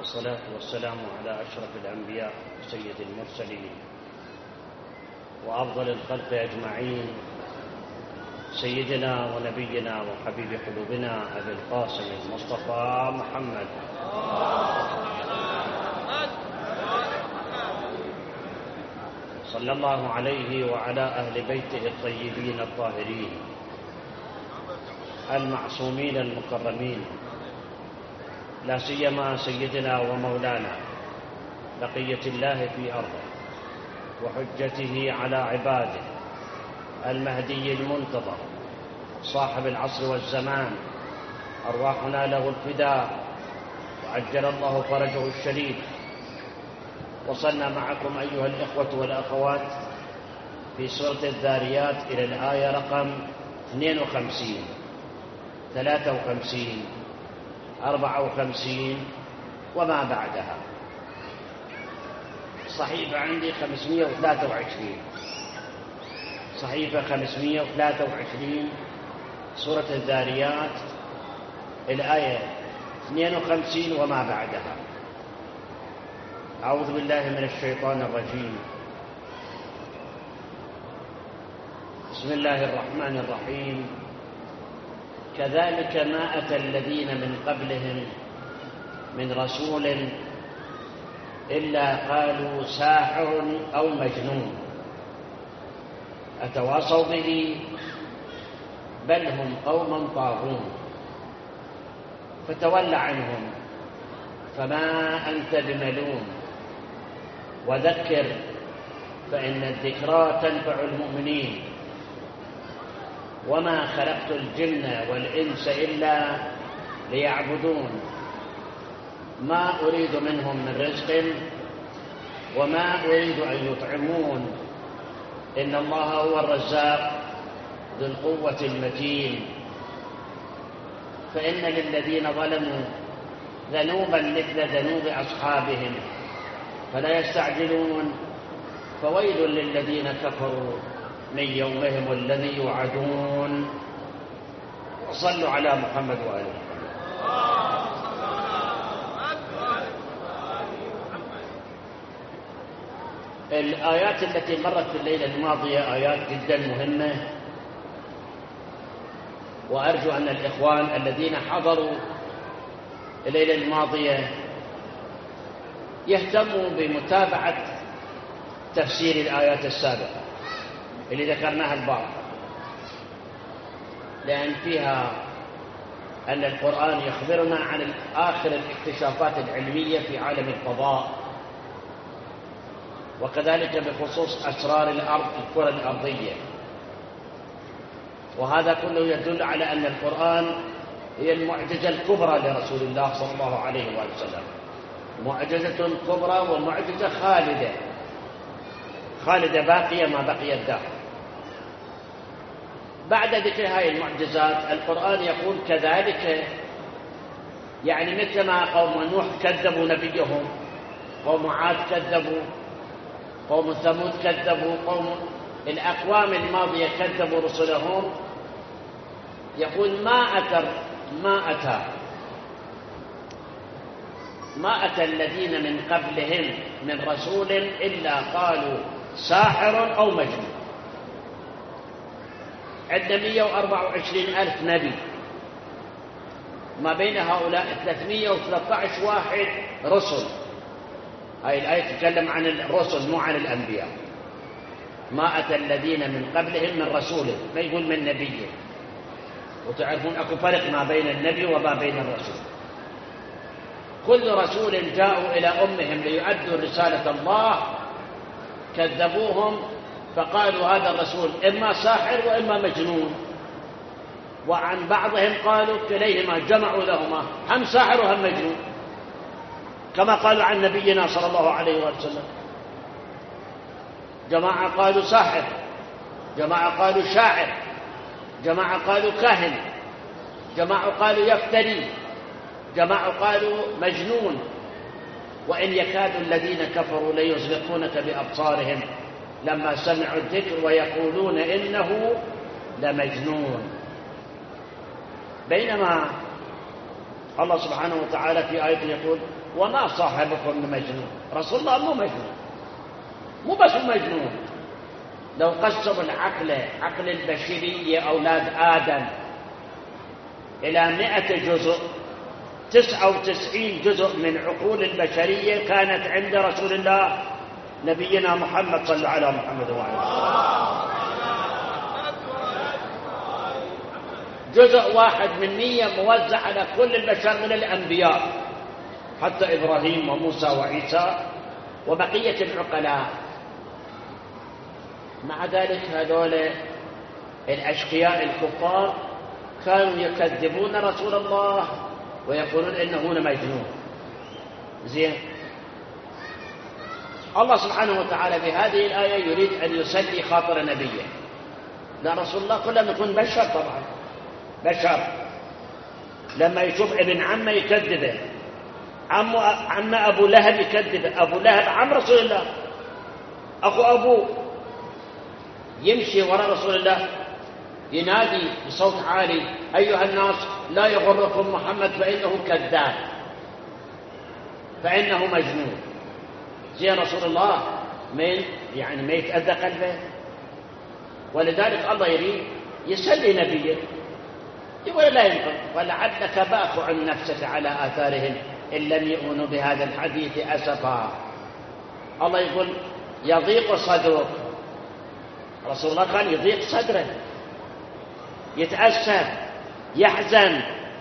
والصلاة والسلام على أشرف الأنبياء سيد المرسلين وأفضل الخلق أجمعين سيدنا ونبينا وحبيب قلوبنا أبي القاسم المصطفى محمد صلى الله عليه وعلى أهل بيته الطيبين الطاهرين المعصومين المكرمين، لا سيما سيدنا ومولانا بقية الله في أرضه وحجته على عباده المهدي المنتظر صاحب العصر والزمان، أرواحنا له الفداء وعجل الله فرجه الشريف. وصلنا معكم أيها الإخوة والأخوات في سورة الذاريات إلى الآية رقم 52 53 54 وما بعدها. صحيفة عندي 523، صحيفة 523 سورة الذاريات الآية 52 وما بعدها. أعوذ بالله من الشيطان الرجيم. بسم الله الرحمن الرحيم. كذلك ما أتى الذين من قبلهم من رسول إلا قالوا ساحر أو مجنون أتواصوا به بل هم قوم طاغون فتول عنهم فما أنت بملوم وذكر فإن الذكرى تنفع المؤمنين وما خلقت الجن والإنس إلا ليعبدون ما أريد منهم من رزق وما أريد أن يطعمون إن الله هو الرزاق ذو القوة المتين. فإن للذين ظلموا ذنوبا مثل ذنوب أصحابهم فلا يستعجلون فويل للذين كفروا من يومهم الذي يوعدون. وصلوا على محمد وآله محمد. الآيات التي مرت في الليلة الماضية آيات جدا مهمة، وأرجو أن الإخوان الذين حضروا الليلة الماضية يهتموا بمتابعة تفسير الآيات السابقة اللي ذكرناها البعض، لأن فيها أن القرآن يخبرنا عن آخر الاكتشافات العلمية في عالم الفضاء، وكذلك بخصوص أسرار الأرض الكرة الأرضية. وهذا كله يدل على أن القرآن هي المعجزة الكبرى لرسول الله صلى الله عليه وسلم، معجزة كبرى ومعجزة خالدة باقية ما بقي الدهر. بعد ذكر هذه المعجزات القرآن يقول كذلك، يعني مثل ما قوم نوح كذبوا نبيهم، قوم عاد كذبوا، قوم ثمود كذبوا، قوم الأقوام الماضية كذبوا رسلهم، يقول ما أتى الذين من قبلهم من رسول إلا قالوا ساحر أو مجنون. عندنا 124,000 نبي، ما بين هؤلاء 313 واحد رسل. هاي الآية تتكلم عن الرسل مو عن الأنبياء. ما أتى الذين من قبلهم من رسول، ما يقول من نبي. وتعرفون أكو فرق ما بين النبي وما بين الرسول. كل رسول جاءوا إلى أمهم ليؤدوا رسالة الله كذبوهم فقالوا هذا الرسول إما ساحر وإما مجنون. وعن بعضهم قالوا كليهما، جمعوا لهما هم ساحر وهم مجنون، كما قالوا عن نبينا صلى الله عليه وسلم. جماعة قالوا ساحر، جماعة قالوا شاعر، جماعة قالوا كاهن، جماعة قالوا يفتري، جماعة قالوا مجنون. وإن يكاد الذين كفروا ليزلقونك بأبصارهم لما سمعوا الذكر ويقولون إنه لمجنون. بينما الله سبحانه وتعالى في آية يقول وما صاحبكم بمجنون. رسول الله مو مجنون، مو بس مجنون. لو قسموا عقل البشرية أولاد آدم إلى 100 جزء، 99 جزء من عقول البشرية كانت عند رسول الله نبينا محمد. صلى على محمد وعلى جزء واحد من 100 موزع على كل البشر من الأنبياء، حتى إبراهيم وموسى وعيسى وبقية العقلاء. مع ذلك هذول الأشقياء الكفار كانوا يكذبون رسول الله ويقولون إنه مجنون. زين، الله سبحانه وتعالى بهذه الآية يريد أن يسلي خاطر نبيه. لا، رسول الله كلنا نكون بشر، طبعا بشر. لما يشوف ابن عمه يكذبه، عم أبو لهب يكذبه، أبو لهب عم رسول الله، أخو أبوه، يمشي وراء رسول الله ينادي بصوت عالي: أيها الناس لا يغركم محمد فإنه كذاب، فإنه مجنون. زين، رسول الله يعني ما يتأذى قلبه. ولذلك الله يريد يسلي نبيه، يقول لا ينقل: ولعلك باخع نفسك على آثارهم إن لم يؤمنوا بهذا الحديث أسفا. الله يقول يضيق صدرك. رسول الله كان يضيق صدره، يتأسف، يحزن.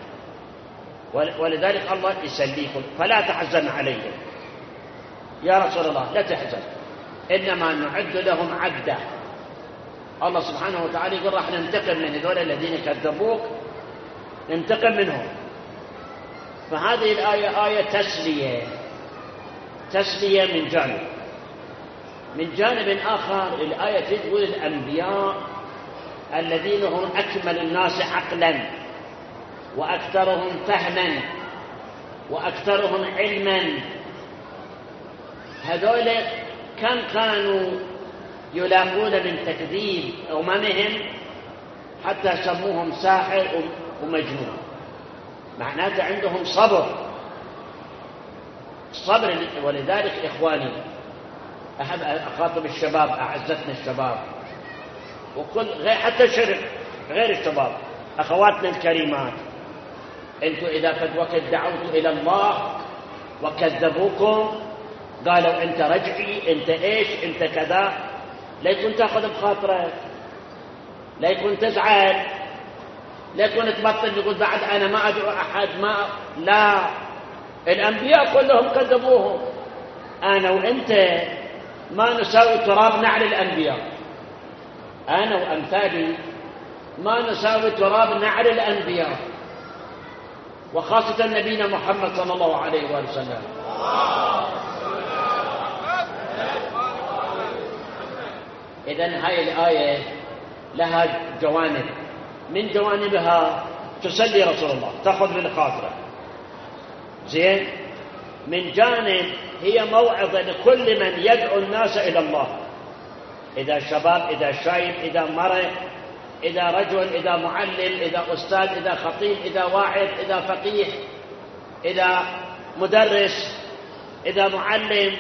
ولذلك الله يسليكم: فلا تحزن عليهم يا رسول الله، لا تحزن، إنما نعد لهم عدة. الله سبحانه وتعالى يقول راح ننتقم من هذول الذين كذبوك، ننتقم منهم. فهذه الآية آية تسلية من جانب. من جانب آخر الآية تقول الأنبياء الذين هم أكمل الناس عقلا وأكثرهم فهما وأكثرهم علما، هذول كم كانوا يلاقون من تكذيب أممهم حتى سموهم ساحر ومجنون. معناته عندهم صبر. ولذلك إخواني أحب أخاطب الشباب، أعزتنا الشباب وكل حتى غير الشباب، أخواتنا الكريمات، أنتم إذا قد وقت دعوتوا إلى الله وكذبوكم، قالوا أنت رجعي، أنت إيش، أنت كذا، لا يكون تأخذ بخاطرك، لا يكون تزعل، لا يكون تبطل يقول بعد أنا ما أدعو أحد، لا، الأنبياء كلهم كذبوهم. أنا وأنت ما نساوي تراب نعل الأنبياء، أنا وأمثالي ما نساوي تراب نعل الأنبياء، وخاصة نبينا محمد صلى الله عليه وآله وسلم. إذن هاي الآية لها جوانب، من جوانبها تسلي رسول الله، تأخذ من خاطره. زين، من جانب هي موعظة لكل من يدعو الناس إلى الله، إذا شباب، إذا شايب، إذا مرأة، إذا رجل، إذا معلم، إذا أستاذ، إذا خطيب، إذا واعظ، إذا فقيه، إذا مدرس، إذا معلم.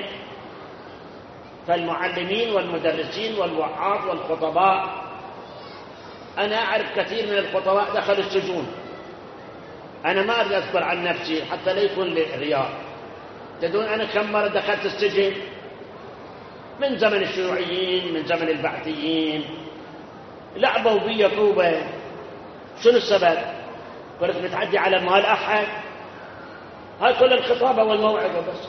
فالمعلمين والمدرسين والوعاظ والخطباء، أنا أعرف كثير من الخطباء دخلوا السجون. أنا ما أريد أذكر عن نفسي حتى لا يكون لي رياء. تدون أنا كم مرة دخلت السجن؟ من زمن الشيوعيين، من زمن البعثيين، لعبوا بي طوبة. شنو السبب؟ كنت متعدي على مال أحد؟ هاي كل الخطابة والموعظة بس.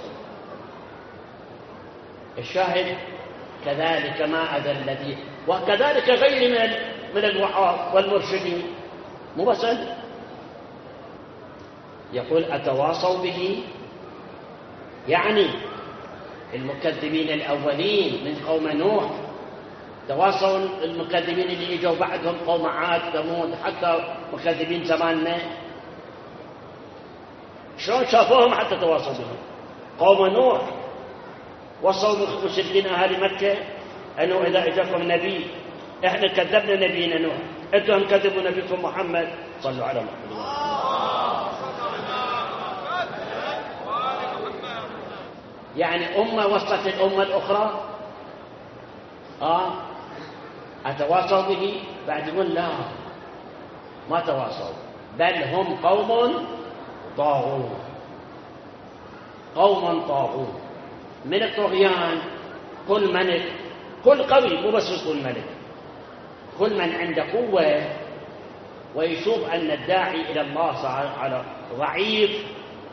الشاهد كذلك ما أذى الذي، وكذلك غير من الوعاظ والمرشدين، مو بس يقول أتواصوا به، يعني المكذبين الأولين من قوم نوح تواصوا، المكذبين اللي يجوا بعدهم قوم عاد، ثمود، حتى مكذبين زماننا شلون شافوهم حتى تواصوا بهم. قوم نوح وصوا مشركين أهل مكة أنه إذا أجاكم نبي، إحنا كذبنا نبينا نوح، أنتم كذبوا نبيكم محمد. صلوا على محمد. يعني أمة وصلت الأمة الأخرى أتواصوا به؟ بعد يقول لا، ما تواصوا، بل هم قوم طاغون. قوم طاغون من الطغيان. كل ملك، كل قوي، مو بس كل ملك، كل من عنده قوة ويشوف أن الداعي إلى الله على ضعيف،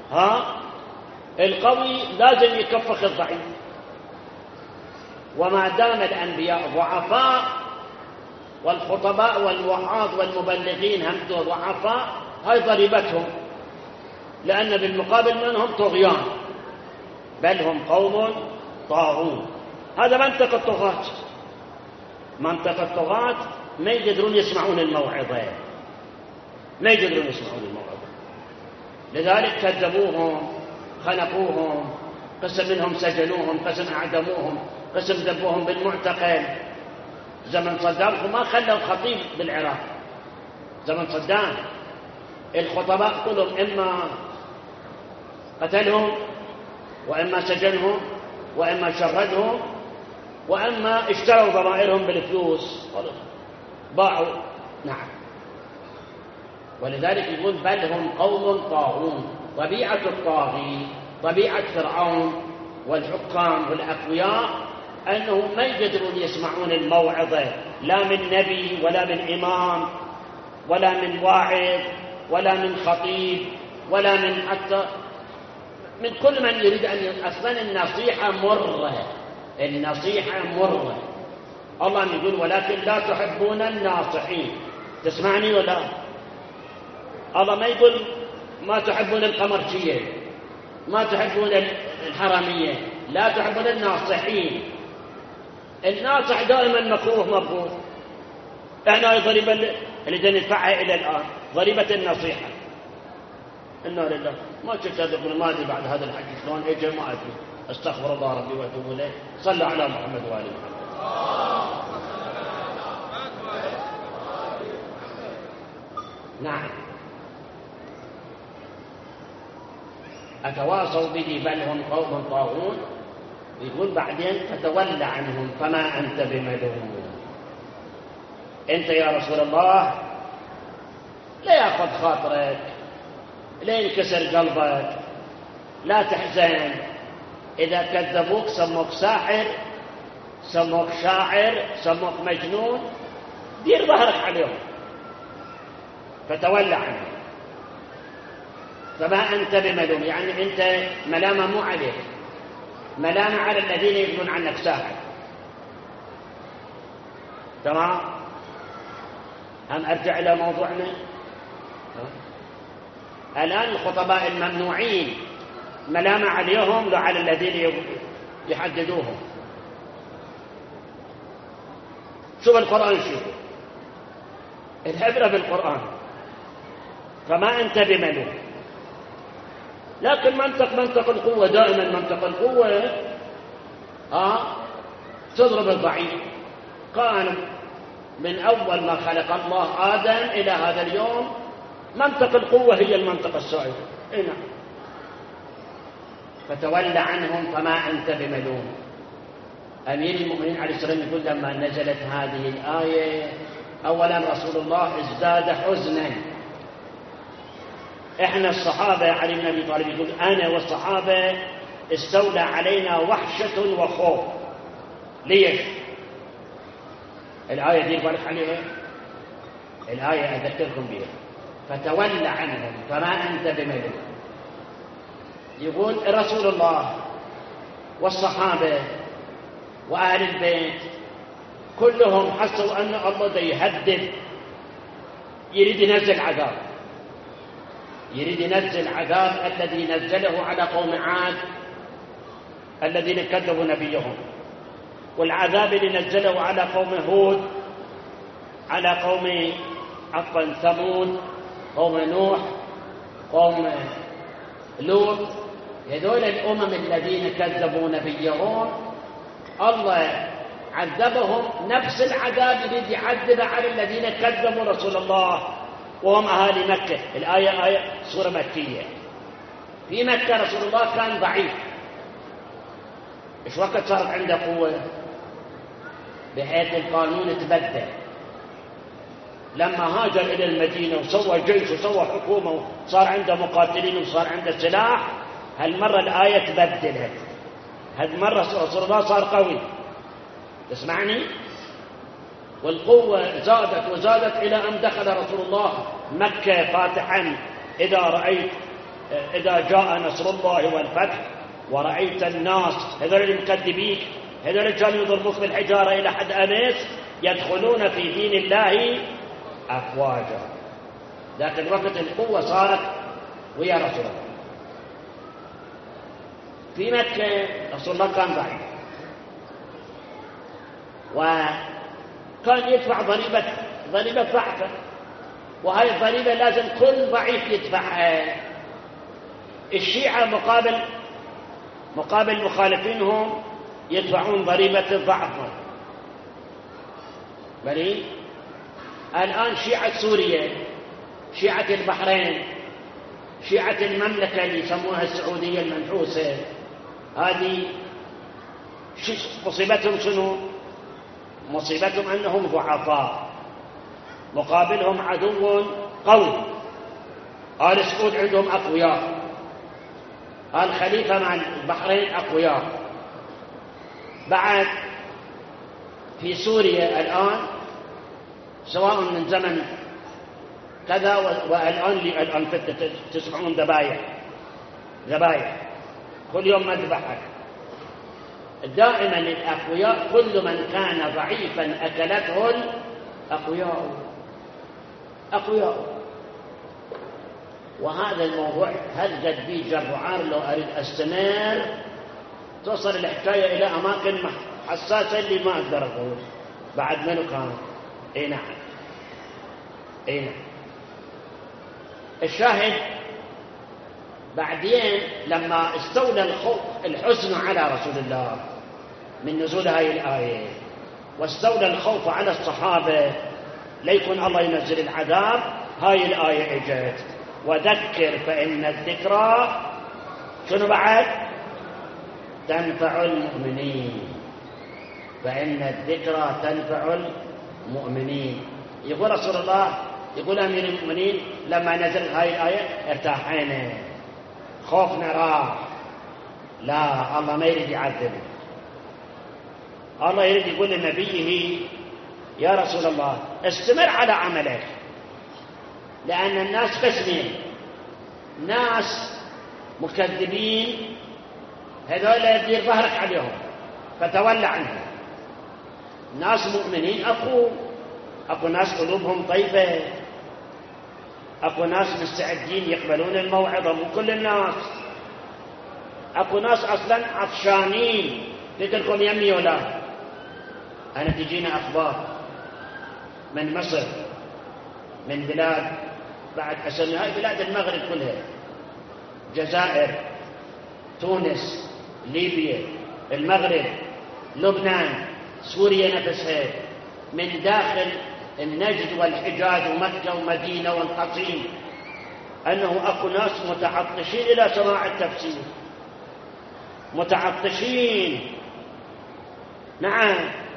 القوي لازم يكفخ الضعيف. وما دام الأنبياء ضعفاء والخطباء والوعاظ والمبلغين هم ضعفاء، هاي ضريبتهم، لأن بالمقابل منهم طغيان، بل هم قوم طاغون. هذا منطق الطغاة. منطق الطغاة ما يقدرون يسمعون الموعظة، ما يقدرون يسمعون الموعظة، لذلك كذبوهم، خنقوهم، قسم منهم سجنوهم، قسم أعدموهم، قسم ذبوهم بالمعتقل. زمن صدام ما خلوا خطيب بالعراق. زمن صدام الخطباء كلهم إما قتلهم، وإما سجنهم، وإما شردهم، وإما اشتروا ضمائرهم بالفلوس، باعوا. نعم. ولذلك يقول بل هم قوم طاغون. طبيعة الطاغي، طبيعة فرعون والحكام والأقوياء، أنهم ما يقدرون يسمعون الموعظة، لا من نبي ولا من إمام ولا من واعظ ولا من خطيب ولا من حتى من كل من يريد أن أصلا النصيحة مرة، النصيحة مرة. الله يقول ولكن لا تحبون الناصحين. تسمعني ولا؟ الله ما يقول ما تحبون القمرجية، ما تحبون الحرامية، لا تحبون الناصحين. الناصح دائما مكروه مبغوض. احنا ضريبة اللي ندفعها إلى الآن ضريبة النصيحة. إنا لله. ما شفت هذا ابن الماضي بعد هذا الحديث شلون اجى ما أدري. استغفر الله ربي واتوب إليه. صلوا على محمد وآل محمد. نعم. أتواصوا به بل هم قوم طاغون. يقول بعدين فتولى عنهم فما أنت بملوم. أنت يا رسول الله لا يأخذ خاطرك، لا ينكسر قلبك، لا تحزن. إذا كذبوك سموك ساحر، سموك شاعر، سموك مجنون، دير ظهرك عليهم. فتولى عنهم فما أنت بملوم، يعني أنت ملامة مو عليك، ملامة على الذين يقولون عنك ساحر. تمام. هم أرجع إلى موضوعنا. الآن الخطباء الممنوعين ملامة عليهم لو على الذين يحددوهم. شوف القرآن، شوف العبرة بالقرآن. فما أنت بملوم. لكن منطق القوة دائما، منطق القوة تضرب الضعيف. كان من أول ما خلق الله آدم إلى هذا اليوم منطق القوة هي المنطق السائد. نعم. فتولى عنهم فما أنت بملوم. أمير المؤمنين عليه السلام يقول لما نزلت هذه الآية أولا رسول الله ازداد حزنا. إحنا الصحابة، علي بن أبي طالب يقول أنا والصحابة استولى علينا وحشة وخوف. ليش؟ الآية دي بالك عليها، الآية أذكركم بها. فتولى عنهم فما أنت بملوم. يقول رسول الله والصحابة وأهل البيت كلهم حسوا أن الله دا يهدد، يريد ينزل عذاب، يريد ينزل عذاب الذي نزله على قوم عاد الذين كذبوا نبيهم، والعذاب اللي نزله على قوم هود، على قوم ثمود، قوم نوح، قوم لوط. هذول الأمم الذين كذبوا نبيهم الله عذبهم نفس العذاب الذي عذب على الذين كذبوا رسول الله وهم أهالي مكة. الآية آية سورة مكية. في مكة رسول الله كان ضعيف، إيش وقت صارت عنده قوة؟ بحيث القانون تبدل لما هاجر إلى المدينة وسوى جيش وسوى حكومة وصار عنده مقاتلين وصار عنده سلاح. هالمرة الآية تبدلت، هالمرة رسول الله صار قوي. تسمعني؟ والقوة زادت وزادت إلى أن دخل رسول الله مكة فاتحا. إذا جاء نصر الله والفتح ورأيت الناس هذول المكذبين، هذول كانوا يضربوك بالحجارة إلى حد أنس، يدخلون في دين الله أفواجا. لكن وقت القوة صارت ويا رسول الله. في مكة رسول الله كان ضعيف، وكان يدفع ضريبة ضعفه، وهي الضريبة لازم كل ضعيف يدفعها. الشيعة مقابل مخالفينهم يدفعون ضريبة الضعف. بلي الآن شيعة سوريا، شيعة البحرين، شيعة المملكة اللي يسموها السعودية المنحوسة، هذه مصيبتهم شنو؟ مصيبتهم أنهم ضعفاء مقابلهم عدو قوي. آل سعود عندهم أقوياء، الخليفة مع البحرين أقوياء. بعد في سوريا الآن سواء من زمن كذا والآن تسمعون ذبايح كل يوم مذبحة. دائما الأقوياء، كل من كان ضعيفا أكلته الأقوياء. وهذا الموضوع هل قد بي جرعار لو أريد أستمر توصل الحكاية إلى أماكن حساسة اللي ما أقدر أقول بعد منو كان. اي نعم. الشاهد بعدين لما استولى الحزن على رسول الله من نزول هاي الآية، واستولى الخوف على الصحابة ليكن الله ينزل العذاب، هاي الآية اجت وذكر فإن الذكرى شنو بعد؟ تنفع المؤمنين. فإن الذكرى تنفع المؤمنين. يقول رسول الله، يقول أمير المؤمنين لما نزل هاي الآية ارتاحينا، خوفنا راح. لا، الله ما يريد يعذب، الله يريد يقول لنبيه يا رسول الله استمر على عملك، لأن الناس قسمين، ناس مكذبين هذول يدير ظهرك عليهم فتولى عنهم. ناس مؤمنين أكو ناس قلوبهم طيبة، أكو ناس مستعدين يقبلون الموعظة، مو كل الناس. أكو ناس أصلا عطشانين، قلت لكم يمي ولا أنا تجينا أخبار من مصر، من بلاد بعد أسمي هاي بلاد المغرب كلها، جزائر، تونس، ليبيا، المغرب، لبنان، سوريا نفسها، من داخل النجد والحجاز ومكة ومدينة والقصيم، أنه أكو ناس متعطشين إلى سماع التفسير، متعطشين. نعم.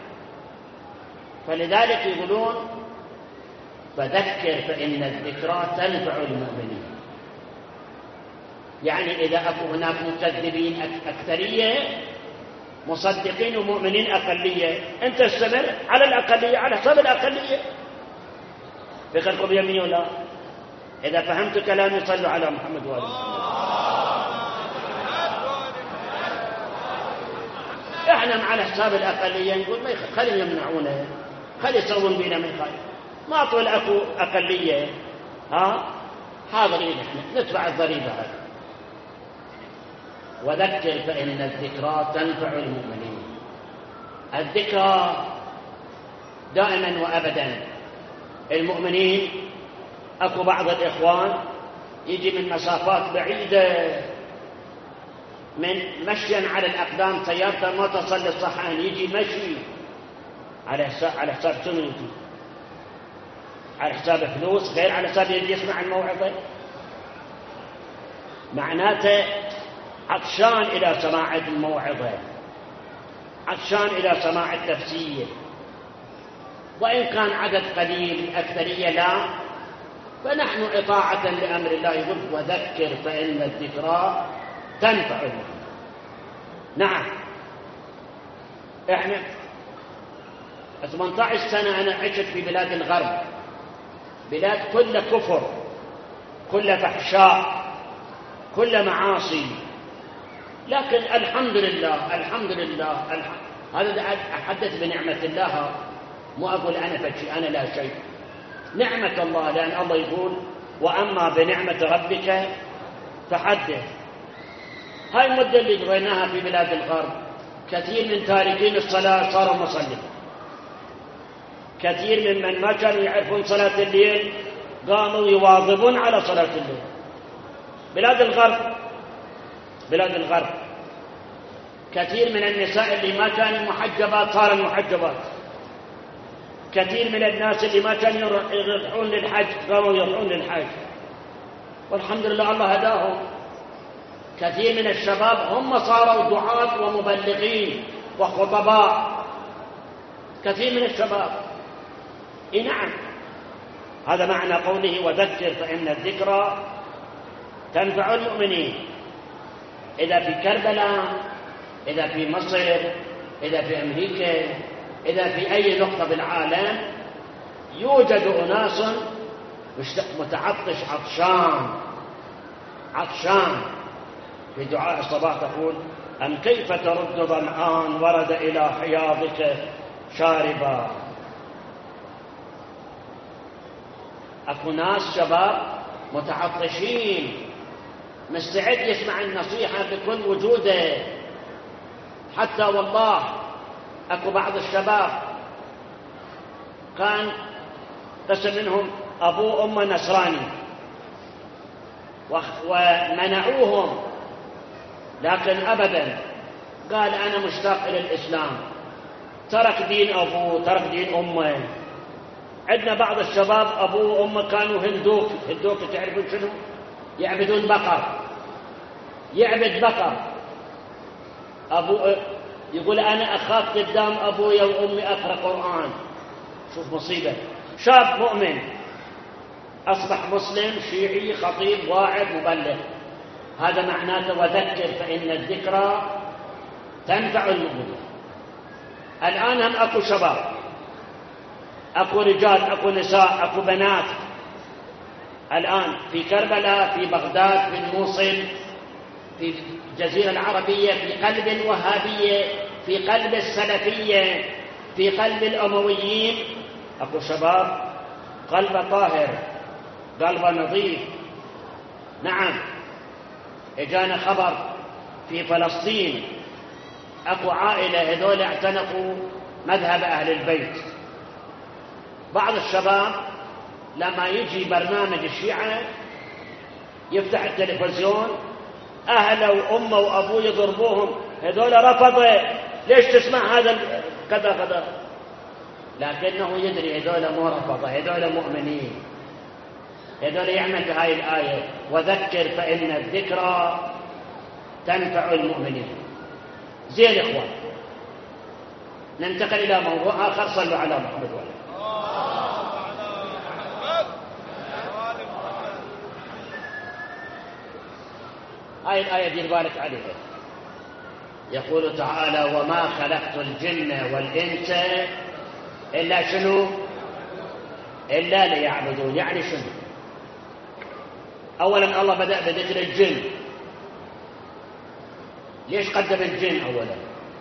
فلذلك يقولون فذكر فإن الذكرى تنفع المؤمنين. يعني إذا أكو هناك مكذبين أكثرية، مصدقين ومؤمنين أقلية، أنت استمر على الأقلية على حساب الأقلية. بخلكم يمين ولا؟ إذا فهمت كلامي صلوا على محمد وآل محمد. احنا على حساب الأقلية نقول ما خلي يمنعونه، خلي يسوون بينا من خير، ما طول أكو أقلية حاضرين احنا ندفع الضريبة هذه. وذكر فإن الذكرى تنفع المؤمنين. الذكرى دائما وأبدا المؤمنين. أكو بعض الإخوان يجي من مسافات بعيدة، من مشيا على الأقدام، سيارته ما تصل للصحن، يجي مشي على حساب شنو؟ على حساب فلوس، غير على حساب يسمع الموعظة. معناته عطشان إلى سماع الموعظة، عطشان إلى سماع التفسير، وإن كان عدد قليل الأكثرية لا، فنحن إطاعة لأمر الله يقول وذكر فإن الذكرى تنفع المؤمنين. نعم، إحنا 18 سنة أنا عشت في بلاد الغرب، بلاد كل كفر، كل فحشاء، كل معاصي، لكن الحمد لله الحمد لله هذا أحدث بنعمة الله، مو أقول أنا فشي، أنا لا شيء، نعمة الله، لأن الله يقول وأما بنعمة ربك فحدث. هاي المدة اللي قضيناها في بلاد الغرب كثير من تاركين الصلاة صاروا مصلين، كثير ممن ما كانوا يعرفون صلاة الليل قاموا يواظبون على صلاة الليل. بلاد الغرب كثير من النساء اللي ما كانوا محجبات صاروا محجبات، كثير من الناس اللي ما كانوا يروحون للحج قاموا يروحون للحج، والحمد لله الله هداهم. كثير من الشباب هم صاروا دعاة ومبلغين وخطباء، كثير من الشباب. نعم، هذا معنى قوله وذكر فإن الذكرى تنفع المؤمنين. إذا في كربلاء، إذا في مصر، إذا في أمريكا، إذا في أي نقطة بالعالم يوجد أناس متعطش عطشان في دعاء الصباح تقول أم كيف ترد ظمآن ورد إلى حياضك شاربا. أكو ناس شباب متعطشين مستعد يسمع النصيحة بكل وجوده. حتى والله أكو بعض الشباب كان قسم منهم أبوه وأمه نصراني ومنعوهم، لكن أبدا قال أنا مشتاق إلى الإسلام، ترك دين أبوه ترك دين أمه. عندنا بعض الشباب أبوه وأمه كانوا هندوك تعرفون شنو؟ يعبدون بقر، يعبد بقر. أبوه يقول أنا أخاف قدام أبويا وأمي أقرأ قرآن. شوف مصيبة، شاب مؤمن أصبح مسلم شيعي خطيب واعظ مبلغ. هذا معناته وذكر فإن الذكرى تنفع المؤمنين. الآن هم أكو شباب، أكو رجال، أكو نساء، أكو بنات الآن في كربلاء، في بغداد، في الموصل، في الجزيرة العربية، في قلب الوهابية، في قلب السلفية، في قلب الأمويين، أكو شباب قلب طاهر، قلب نظيف. نعم، إجانا خبر في فلسطين أكو عائلة هذول اعتنقوا مذهب أهل البيت. بعض الشباب لما يجي برنامج الشيعة يفتح التلفزيون، أهله وأمه وأبوه يضربوهم، هذول رفضوا، ليش تسمع هذا كذا، لكنه يدري هذول مو رفضوا، هذول مؤمنين، هذول يعمل بهاي الآية وذكر فإن الذكرى تنفع المؤمنين. زين إخوان، ننتقل إلى موضوع آخر. صلوا على محمد وعلى هاي الآية دير بالك عليها. يقول تعالى وما خلقت الجن والإنس إلا شنو؟ إلا ليعبدون. يعني شنو؟ أولا الله بدأ بذكر الجن. ليش قدم الجن أولا؟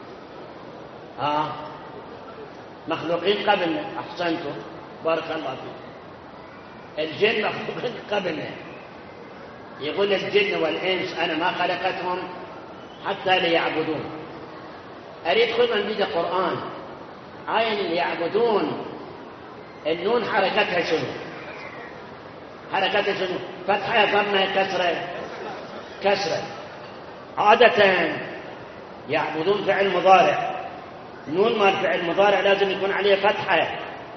مخلوقين قبلنا. أحسنتم، بارك الله فيكم. الجن مخلوقين قبلنا. يقول الجن والإنس أنا ما خلقتهم حتى ليعبدون. أريد خذ من بيد القرآن آية ليعبدون. النون حركتها شنو؟ حركتها شنو؟ فتحة ضمة كسرة. عادة يعبدون فعل مضارع، نون مال فعل مضارع لازم يكون عليه فتحة.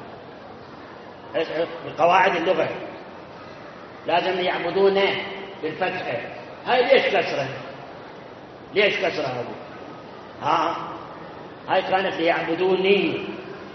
بقواعد اللغة لازم يعبدونه بالفتحة. هاي ليش كسرة؟ ليش كسرة هذه؟ هاي كانت ليعبدوني،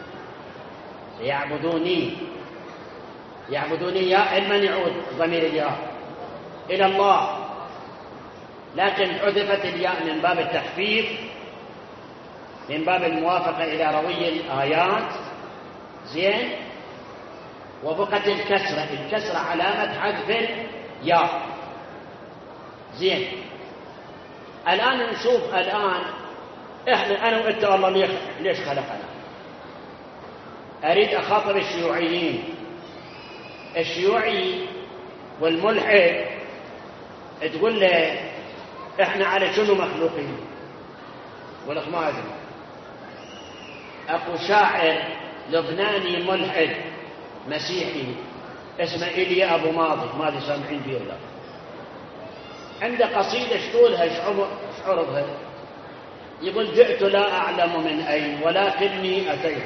ليعبدوني، يعبدوني يا من يعود ضمير الياء إلى الله، لكن حذفت الياء من باب التخفيف، من باب الموافقة إلى روي الآيات، زين، وبقت الكسرة، الكسرة علامة حذف الياء، زين. الآن نشوف الآن إحنا أنا وأنت الله ليش خلقنا؟ أريد أخاطب الشيوعيين. الشيوعي والملحد تقول له إحنا على شنو مخلوقين؟ يقول لك ما أدري. أكو شاعر لبناني ملحد مسيحي اسمه إيليا أبو ماضي سامعين فيه ولا؟ عنده قصيدة شتولها شعرها، يقول جئت لا أعلم من أين ولكني أتيت،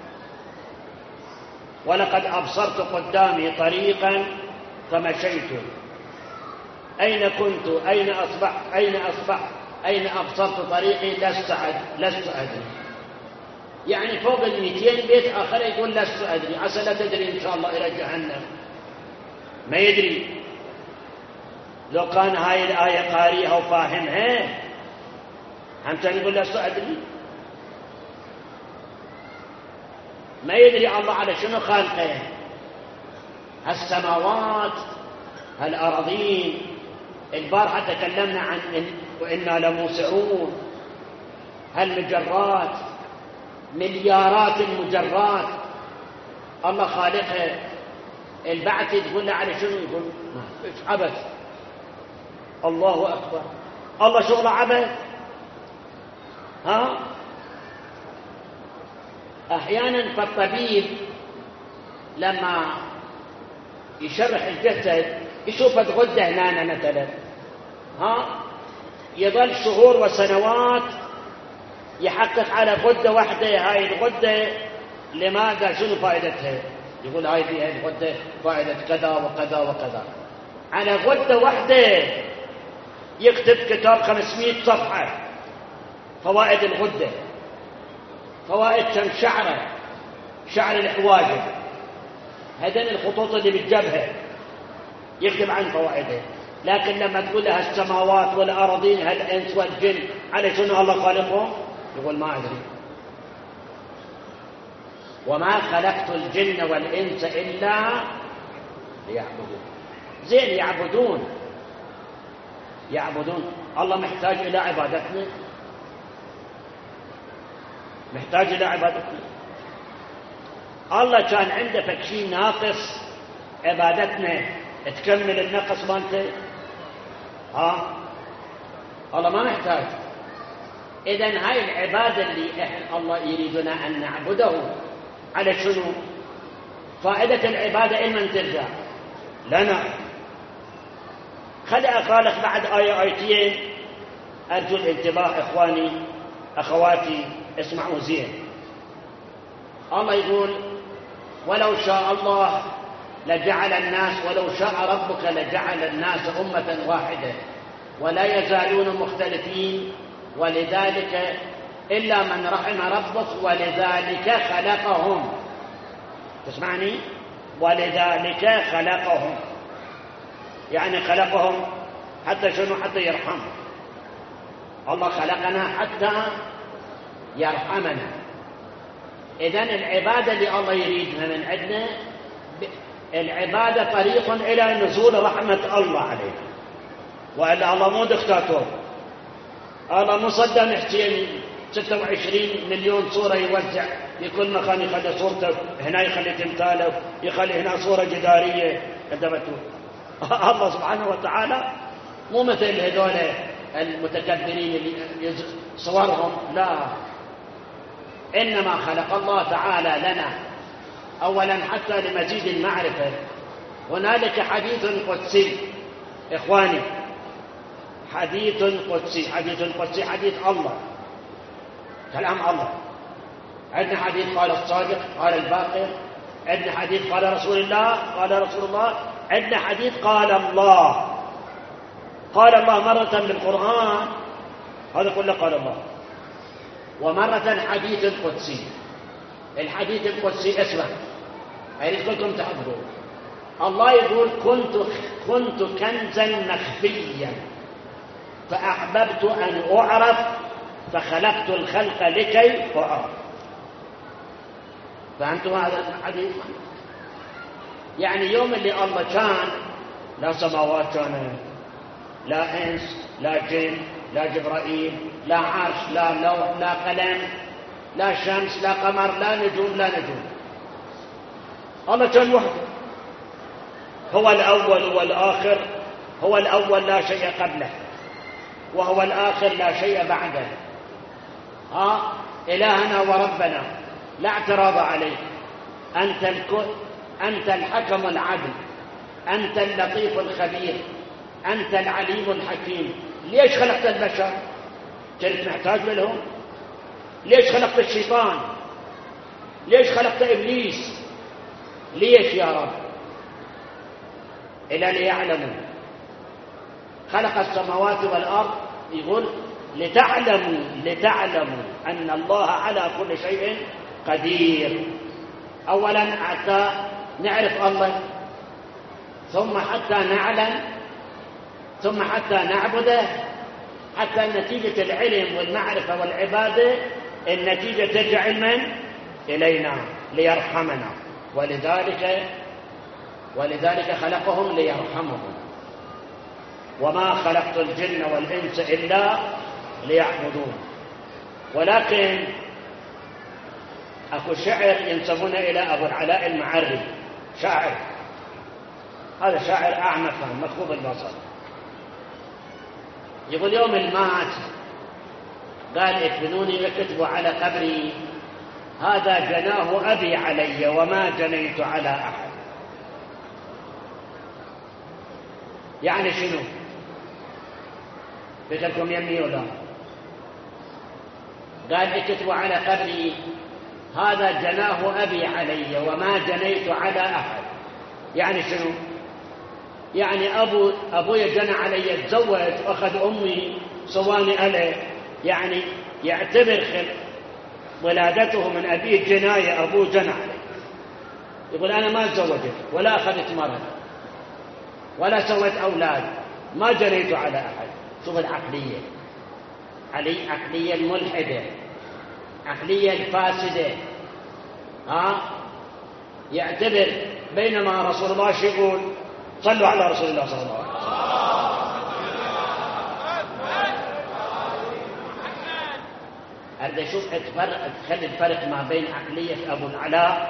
ولقد أبصرت قدامي طريقا فمشيت، أين كنت أين أصبحت أين أبصرت طريقي لست أدري. يعني فوق 200 بيت آخر يقول لست أدري، عسى لا تدري إن شاء الله إلى جهنم، ما يدري. لو كان هاي الآية قاريها وفاهمها هم كان يقول لست أدري. ما يدري الله على شنو خالقه، هالسماوات هالأراضين. البارحة تكلمنا عن وإنا لموسعون، هالمجرات مليارات المجرات الله خالقها. البعث تقول له على شنو؟ يقول ايش عبث. الله أكبر، الله شغله عبث. ها أحيانا فالطبيب لما يشرح الجسد يشوف الغدة هنا مثلا، يظل شهور وسنوات يحقق على غدة واحدة. هاي الغدة لماذا؟ شنو فائدتها؟ يقول هاي فيها الغدة فائدة كذا وكذا وكذا. على غدة واحدة يكتب كتاب 500 صفحة، فوائد الغدة، فوائد كم شعرة، شعر الحواجب، هذين الخطوط اللي بالجبهة يكتب عن فوائده. لكن لما تقول لها السماوات والأراضين هالإنس والجن على شنو الله خالقهم؟ يقول ما أدري. وما خلقت الجن والإنس إلا ليعبدون. زين، يعبدون الله محتاج إلى عبادتنا، محتاج إلى عبادتنا. الله كان عنده فكشي ناقص عبادتنا تكمل النقص مالته. الله ما محتاج. إذن هاي العبادة اللي إحنا الله يريدنا أن نعبده على شنو؟ فائدة العبادة إما ترجع لنا. خلي أقالك بعد آية آيتين، أرجو الانتباه إخواني أخواتي، اسمعوا زين. الله يقول ولو شاء الله لجعل الناس، ولو شاء ربك لجعل الناس أمة واحدة ولا يزالون مختلفين ولذلك إلا من رحم ربك ولذلك خلقهم. تسمعني؟ ولذلك خلقهم، يعني خلقهم حتى شنو؟ حتى يرحم. الله خلقنا حتى يرحمنا. إذن العبادة اللي الله يريدها من عندنا، العبادة طريق إلى نزول رحمة الله علينا. وإلا الله مو دكتاتور، الله مو صدام حسين 26 مليون صورة يوزع في كل مكان، يخلي صورته هنا، يخلي تمثاله، يخلي هنا صورة جدارية كتبته. الله سبحانه وتعالى مو مثل هذول المتكبرين اللي صورهم، لا. إنما خلق الله تعالى لنا أولا حتى لمزيد المعرفة. هنالك حديث قدسي إخواني، حديث قدسي، حديث قدسي، حديث الله، كلام الله. عندنا حديث قال الصادق قال الباقر، عندنا حديث قال رسول الله، عندنا حديث قال الله. قال الله مرة بالقرآن، هذا كله قال الله. ومرة حديث قدسي. الحديث القدسي اسمع، أريد لكم تحضروا. الله يقول كنت كنزا مخفيا فأحببت أن أعرف فخلقت الخلق لكي أعرف. فهمتم هذا الحديث؟ يعني يوم اللي الله كان لا سماوات كانت، لا إنس، لا جن، لا جبرائيل، لا عرش، لا لوح، لا قلم، لا شمس، لا قمر، لا نجوم، لا نجوم. الله كان وحده، هو الأول والآخر، هو الأول لا شيء قبله، وهو الآخر لا شيء بعده. إلهنا وربنا لا اعتراض عليه. أنت الحكم العدل، أنت اللطيف الخبير، أنت العليم الحكيم. ليش خلقت البشر؟ كنت محتاج لهم؟ ليش خلقت الشيطان؟ ليش خلقت إبليس؟ ليش يا رب؟ إلى ليعلموا. خلق السماوات والأرض، يقول لتعلموا أن الله على كل شيء قدير. أولا حتى نعرف الله، ثم حتى نعلم، ثم حتى نعبده، حتى نتيجة العلم والمعرفة والعبادة النتيجة ترجع من؟ إلينا ليرحمنا. ولذلك خلقهم ليرحمهم. وما خلقت الجن والإنس إلا ليعبدون. ولكن أكو شعر ينسبونه إلى أبو العلاء المعري، شاعر، هذا شاعر أعمى مكفوف البصر. يقول يوم المات قال ادفنوني وكتبوا على قبري هذا جناه أبي علي وما جنيت على أحد. يعني شنو؟ بكتبكم يمي ولا؟ قال اكتبوا على قبري هذا جناه أبي علي وما جنيت على أحد. يعني شنو؟ يعني أبوي جنى علي، تزوج وأخذ أمي سواني عليه، يعني يعتبر ولادته من أبيه جناية، أبوه جنى عليه. يقول أنا ما تزوجت ولا أخذت مرض ولا سويت أولاد، ما جنيت على أحد. شوف العقلية، عقلية الملحدة، عقلية الفاسدة. يعتبر بينما رسول الله يقول صلوا على رسول الله صلى الله عليه وسلم. أريد أشوف تخلي الفرق ما بين عقلية أبو العلاء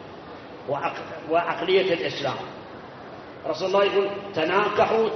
وعقلية الإسلام. رسول الله يقول تناكحوا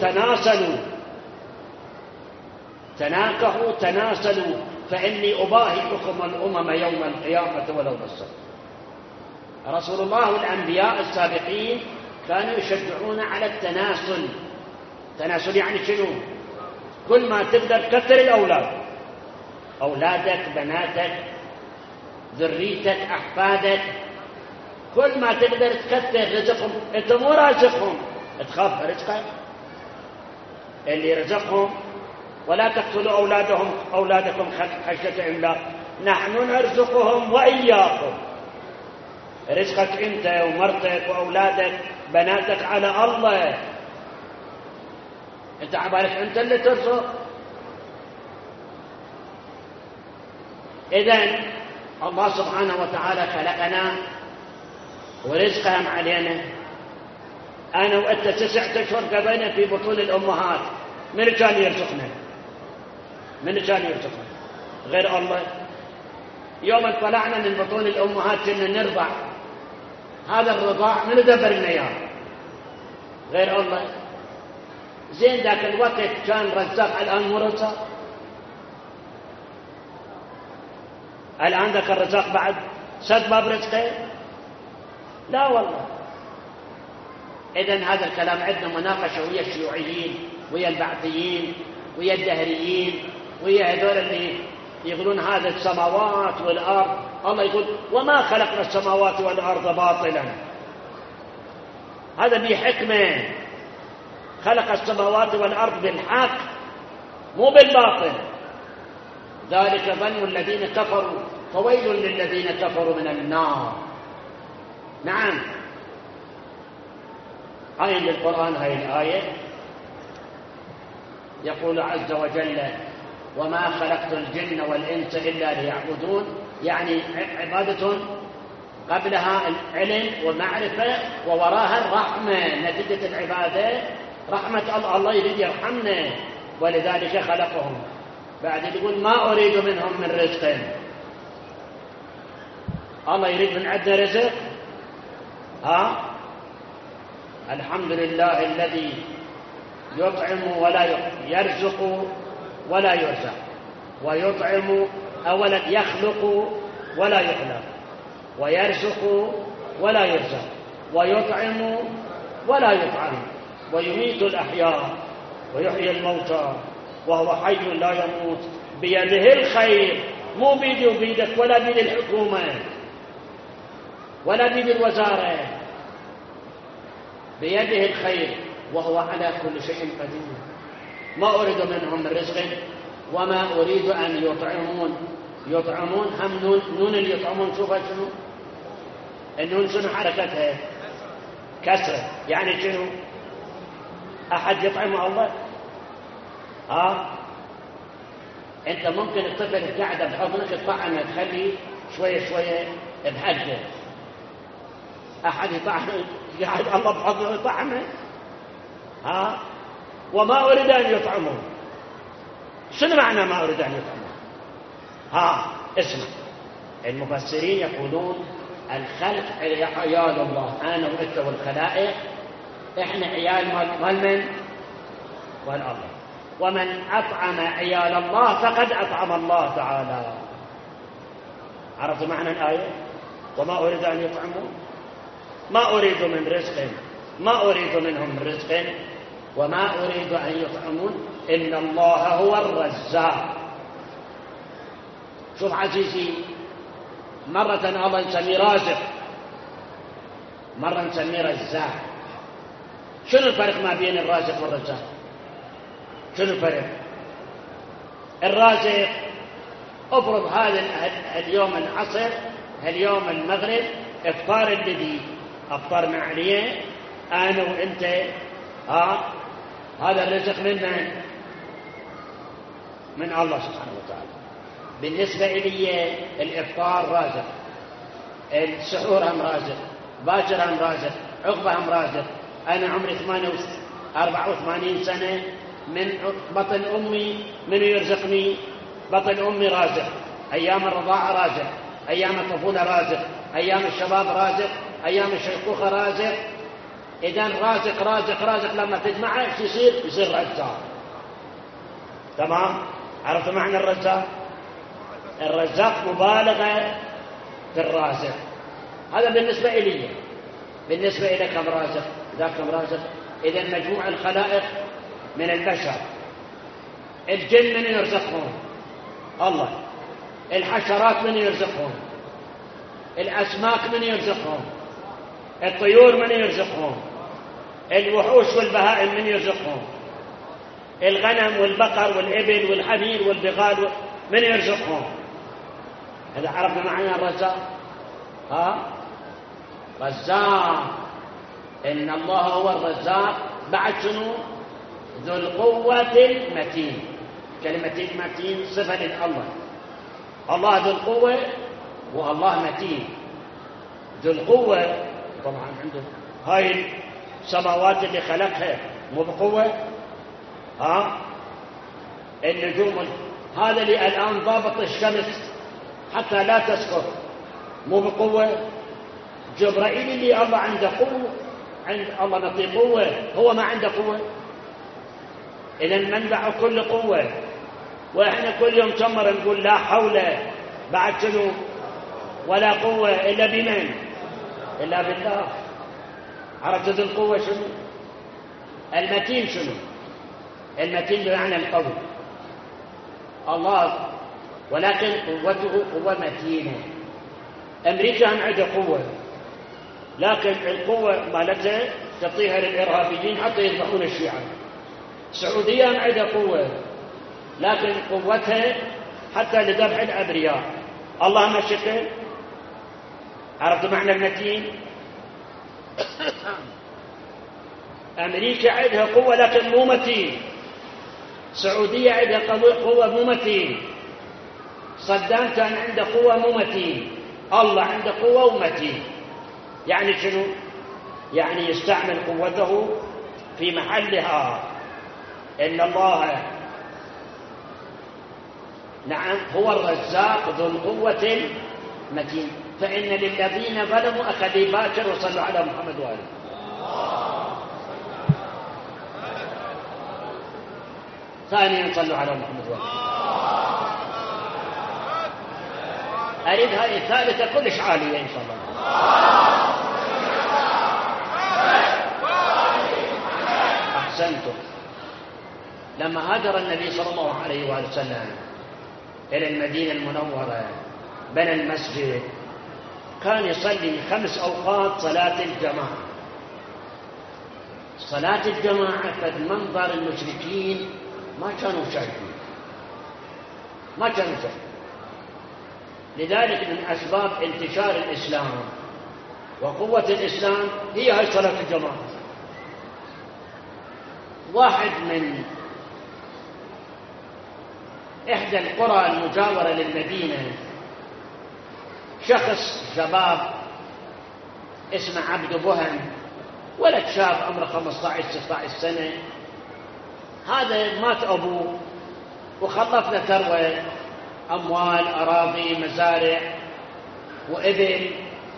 تناسلوا فإني أباهي بكم الأمم يوم القيامة ولو بالصدق. رسول الله والأنبياء السابقين كانوا يشجعون على التناسل. تناسل يعني شنو؟ كل ما تقدر كثر الأولاد، أولادك، بناتك، ذريتك، أحفادك، كل ما تقدر تكثر رزقهم. أنت مو رازقهم، تخاف رزقك اللي رزقهم. ولا تقتلوا أولادكم خشية إملاق، نحن نرزقهم وإياكم. رزقك أنت ومرتك وأولادك بناتك على الله. أنت عبالك أنت اللي ترزق. إذن الله سبحانه وتعالى خلقنا ورزقهم علينا. أنا وأنت 9 أشهر قبلنا في بطون الأمهات، من كان يرزقنا؟ من كان يرزقنا غير الله؟ يوم طلعنا من بطون الأمهات كنا نرضع، هذا الرضاع من دبر لنا اياه غير الله؟ زين ذاك الوقت كان رزاق، الآن مو رزاق. الآن ذاك الرزاق بعد سد باب رزقه؟ لا والله. إذن هذا الكلام عندنا مناقشة ويا الشيوعيين ويا البعثيين ويا الدهريين ويا هذول اللي يقولون هذا السماوات والأرض. الله يقول وما خلقنا السماوات والأرض باطلا، هذا بحكمة. خلق السماوات والأرض بالحق مو بالباطل. ذلك ظن الذين كفروا فويل للذين كفروا من النار. نعم، هاي للقرآن هاي الآية يقول عز وجل وما خلقت الجن والإنس إلا ليعبدون، يعني عبادة قبلها العلم والمعرفة ووراها الرحمة، نتيجة العبادة رحمة الله، الله يريد يرحمنا ولذلك خلقهم. بعد يقول ما أريد منهم من رزق، الله يريد من عندنا رزق. الحمد لله الذي يطعم ولا يرزق ولا يرزق، ويطعم أولا يخلق ولا يخلق، ويرزق ولا يرزق، ويطعم ولا يطعم، ويميت الأحياء ويحيي الموتى وهو حي لا يموت، بيده الخير، مو بيدي وبيدك ولا بيد الحكومة ولا بيد الوزارة، بيده الخير وهو على كل شيء قدير. ما أريد منهم من رزق وما أريد أن يطعمون. يطعمون هم نون اللي يطعمون، شوفها شنو النون، شنو حركتها؟ كسرة، يعني شنو؟ أحد يطعم الله؟ أنت ممكن الطفل القاعدة بحضنك تطعمه تخلي شوية شوية بحجه، أحد يطعم قاعد الله بحضنه يطعمه؟ وما أريد أن يطعمون، شنو معنى ما أريد أن يطعمون؟ اسمع، المفسرين يقولون الخلق عيال الله، أنا وأنت والخلائق إحنا عيال مال من؟ مال الله، ومن أطعم عيال الله فقد أطعم الله تعالى. عرفت معنى الآية؟ وما أريد أن يطعمون، ما أريد من رزق، ما أريد منهم من رزق وما أريد أن يطعمون، إن الله هو الرزاق. شوف عزيزي، مرة الله نسميه رازق، مرة نسميه رزاق. شنو الفرق ما بين الرازق والرزاق؟ شنو الفرق؟ الرازق افرض هذا اليوم العصر، اليوم المغرب، افطار الذي افطرنا عليه انا وانت، هذا الرزق من من؟ من الله سبحانه وتعالى. بالنسبة إلي الإفطار رازق، السحور هم رازق، باكر هم رازق، عقبة هم رازق. أنا عمري 84 سنة، من بطن أمي من يرزقني؟ بطن أمي رازق، أيام الرضاعة رازق، أيام الطفولة رازق، أيام الشباب رازق، أيام الشيخوخة رازق. إذن رازق رازق رازق لما تجمعه يصير رزاق. تمام؟ عرفت معنى الرزاق؟ الرزاق مبالغة في الرازق. هذا بالنسبة إلي. بالنسبة إلى كم رازق؟ ذاك كم رازق؟ إذن مجموع الخلائق من البشر، الجن من يرزقهم؟ الله. الحشرات من يرزقهم؟ الأسماك من يرزقهم؟ الطيور من يرزقهم؟ الوحوش والبهائم من يرزقهم؟ الغنم والبقر والإبل والحمير والبغال من يرزقهم؟ هذا عرفنا معنى الرزاق. رزاق، إن الله هو الرزاق. بعد شنو؟ ذو القوة المتين. كلمة المتين صفة لله، الله ذو القوة والله متين. ذو القوة طبعا عنده هاي السماوات اللي خلقها مو بقوة؟ النجوم هذا اللي الآن ضابط الشمس حتى لا تسقط مو بقوة؟ جبرائيل اللي الله عنده قوة، عند الله نعطيه قوة، هو ما عنده قوة. إذن منبع كل قوة. وإحنا كل يوم تمر نقول لا حول بعد شنو ولا قوة إلا بمن؟ إلا بالله. عرفت ذو القوة شنو؟ المتين شنو؟ المتين بمعنى القوي الله، ولكن قوته قوة متينة. أمريكا هم عندها قوة، لكن القوة مالتها تعطيها للإرهابيين حتى يذبحون الشيعة. السعودية هم عندها قوة، لكن قوتها حتى لذبح الأبرياء. الله مشكل. عرفت معنى المتين؟ أمريكا عندها قوة لكن مو متين. السعودية عندها قوة مو متين. صدام كان عنده قوة مو متين. الله عنده قوة ومتين. يعني شنو؟ يعني يستعمل قوته في محلها. إن الله نعم هو الرزاق ذو القوة المتين. فإن للذين ظلموا أخذي باكر وصلوا على محمد وآله. ثانيا صلوا على محمد وآله. أريد هذه الثالثة كلش عالية إن شاء الله. أحسنتم. لما هاجر النبي صلى الله عليه وآله وسلم إلى المدينة المنورة بنى المسجد. كان يصلي 5 أوقات صلاة الجماعة. صلاة الجماعة فمنظر المشركين ما كانوا شايفين. لذلك من أسباب انتشار الإسلام وقوة الإسلام هي هاي صلاة الجماعة. واحد من إحدى القرى المجاورة للمدينة شخص شباب اسمه عبد بهم، ولد شاب عمره 15-16 سنة. هذا مات أبوه وخلف له ثروة، أموال، أراضي، مزارع وإبل،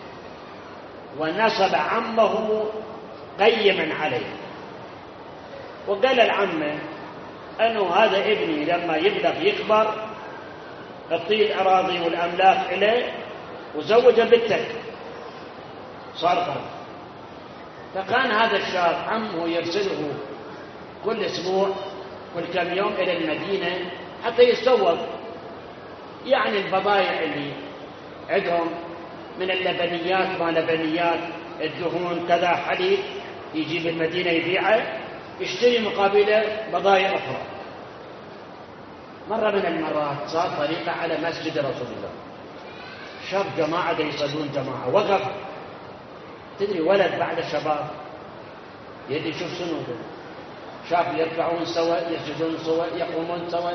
ونصب عمه قيما عليه. وقال العمه أنه هذا ابني لما يبلغ يكبر اعطيه الأراضي والأملاك إليه وزوجه بنتك. صار قرض. فكان هذا الشاب عمه يرسله كل أسبوع كل كم يوم إلى المدينة حتى يستوب يعني البضائع اللي عندهم من اللبنيات ما لبنيات، الدهون كذا، حليب، يجيب المدينة يبيعه، يشتري مقابله بضائع أخرى. مرة من المرات صار طريقة على مسجد رسول الله. شاب جماعة يصلون جماعة، وقف. تدري ولد بعد شباب يدي شوف شنو شاب يركعون سوا، يسجدون سوا، يقومون سوا.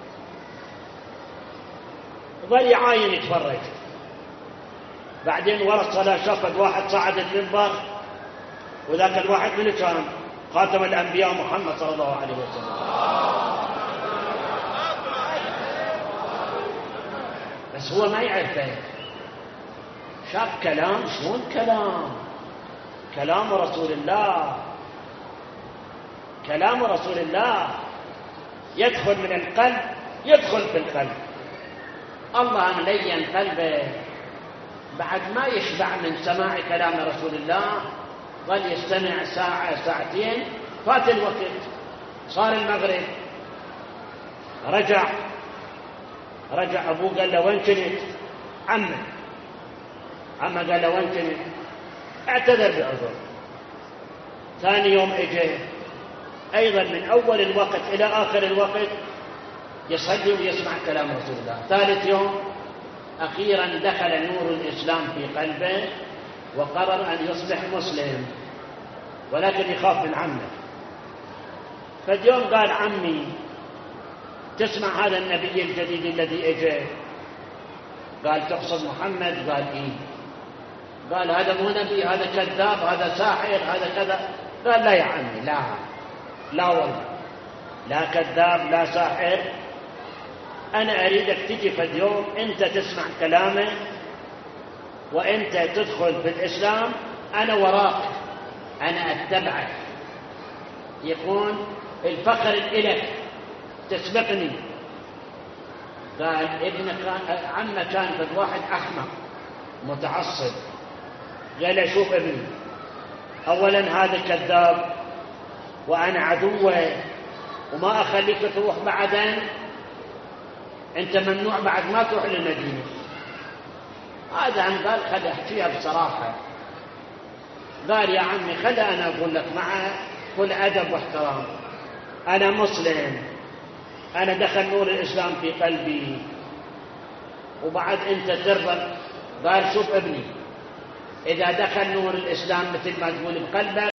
ظل يعاين يتفرج. بعدين ورا الصلاة شافت واحد صعد المنبر، وذاك الواحد من كان خاتم الأنبياء محمد صلى الله عليه وسلم. بس هو ما يعرفه. شاف كلام، شلون كلام رسول الله، كلام رسول الله يدخل من القلب، يدخل في القلب. الله ملين قلبه بعد ما يشبع من سماع كلام رسول الله. ظل يستمع ساعة ساعتين، فات الوقت، صار المغرب. رجع أبوه قال له وين كنت؟ عمه قال له وين كنت؟ اعتذر بعذر. ثاني يوم اجى أيضا من أول الوقت إلى آخر الوقت يصلي ويسمع كلام رسول الله. ثالث يوم أخيرا دخل نور الإسلام في قلبه وقرر أن يصبح مسلم، ولكن يخاف من عمه. فاليوم قال عمي تسمع هذا النبي الجديد الذي اجى؟ قال تقصد محمد؟ قال إيه. قال هذا مو نبي، هذا كذاب، هذا ساحر، هذا كذا. قال لا يا عمي، لا والله، لا كذاب لا ساحر. أنا أريدك تجي في اليوم أنت تسمع كلامه وأنت تدخل في الإسلام، أنا وراك، أنا أتبعك، يكون الفخر إليك، تسبقني. قال عمه كان في واحد أحمق متعصب. قال شوف ابني، أولا هذا كذاب وأنا عدوه وما أخليك تروح بعدين، أنت ممنوع بعد ما تروح للمدينة. هذا عم قال خلي أحكيها بصراحة. قال يا عمي خلي أنا أقول لك مع كل أدب واحترام، أنا مسلم، أنا دخل نور الإسلام في قلبي، وبعد أنت ترضى. قال شوف ابني، إذا دخل نور الإسلام مثل ما تقول بقلبك